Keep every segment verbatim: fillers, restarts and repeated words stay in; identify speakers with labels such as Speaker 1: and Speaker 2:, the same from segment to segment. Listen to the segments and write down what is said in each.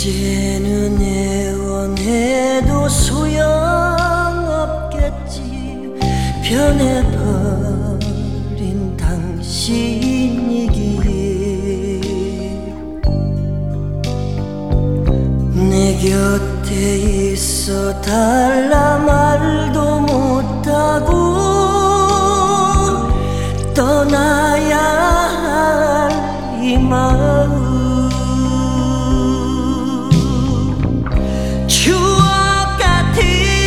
Speaker 1: 이제는 애원해도 소용없겠지. 변해버린 당신이기에 내 곁에 있어 달라 말도 못하고 떠나야 할 이 마음, 추억 같은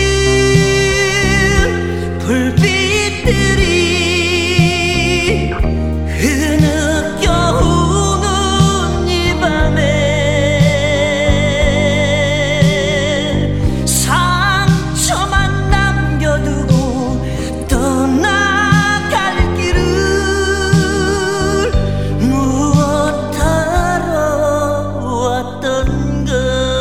Speaker 1: 불빛들이 흐느껴 우는 이 밤에 상처만 남겨두고 떠나갈 길을 무엇하러 왔던가.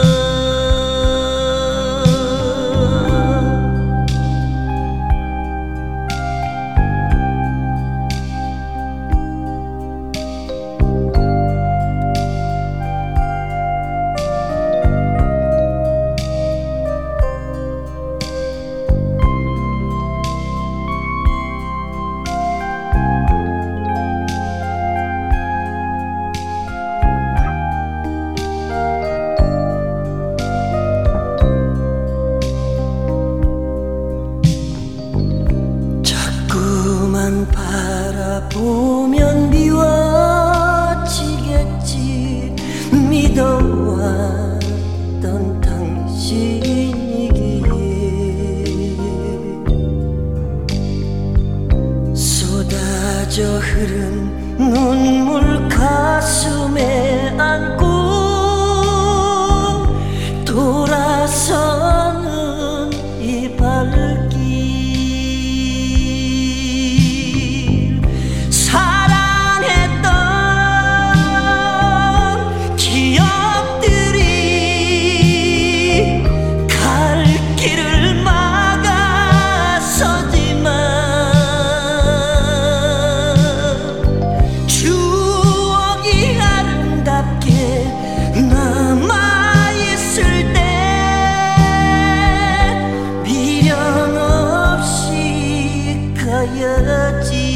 Speaker 1: 자꾸만 바라보면 미워지겠지. 믿어왔던 당신이기에 쏟아져 흐른 눈물 가슴에 안고 돌아서는 이 발길, 사랑했던 기억들이 갈 길을 막아서지만 추억이 아름답게 남아있을 때 미련 없이 가야지.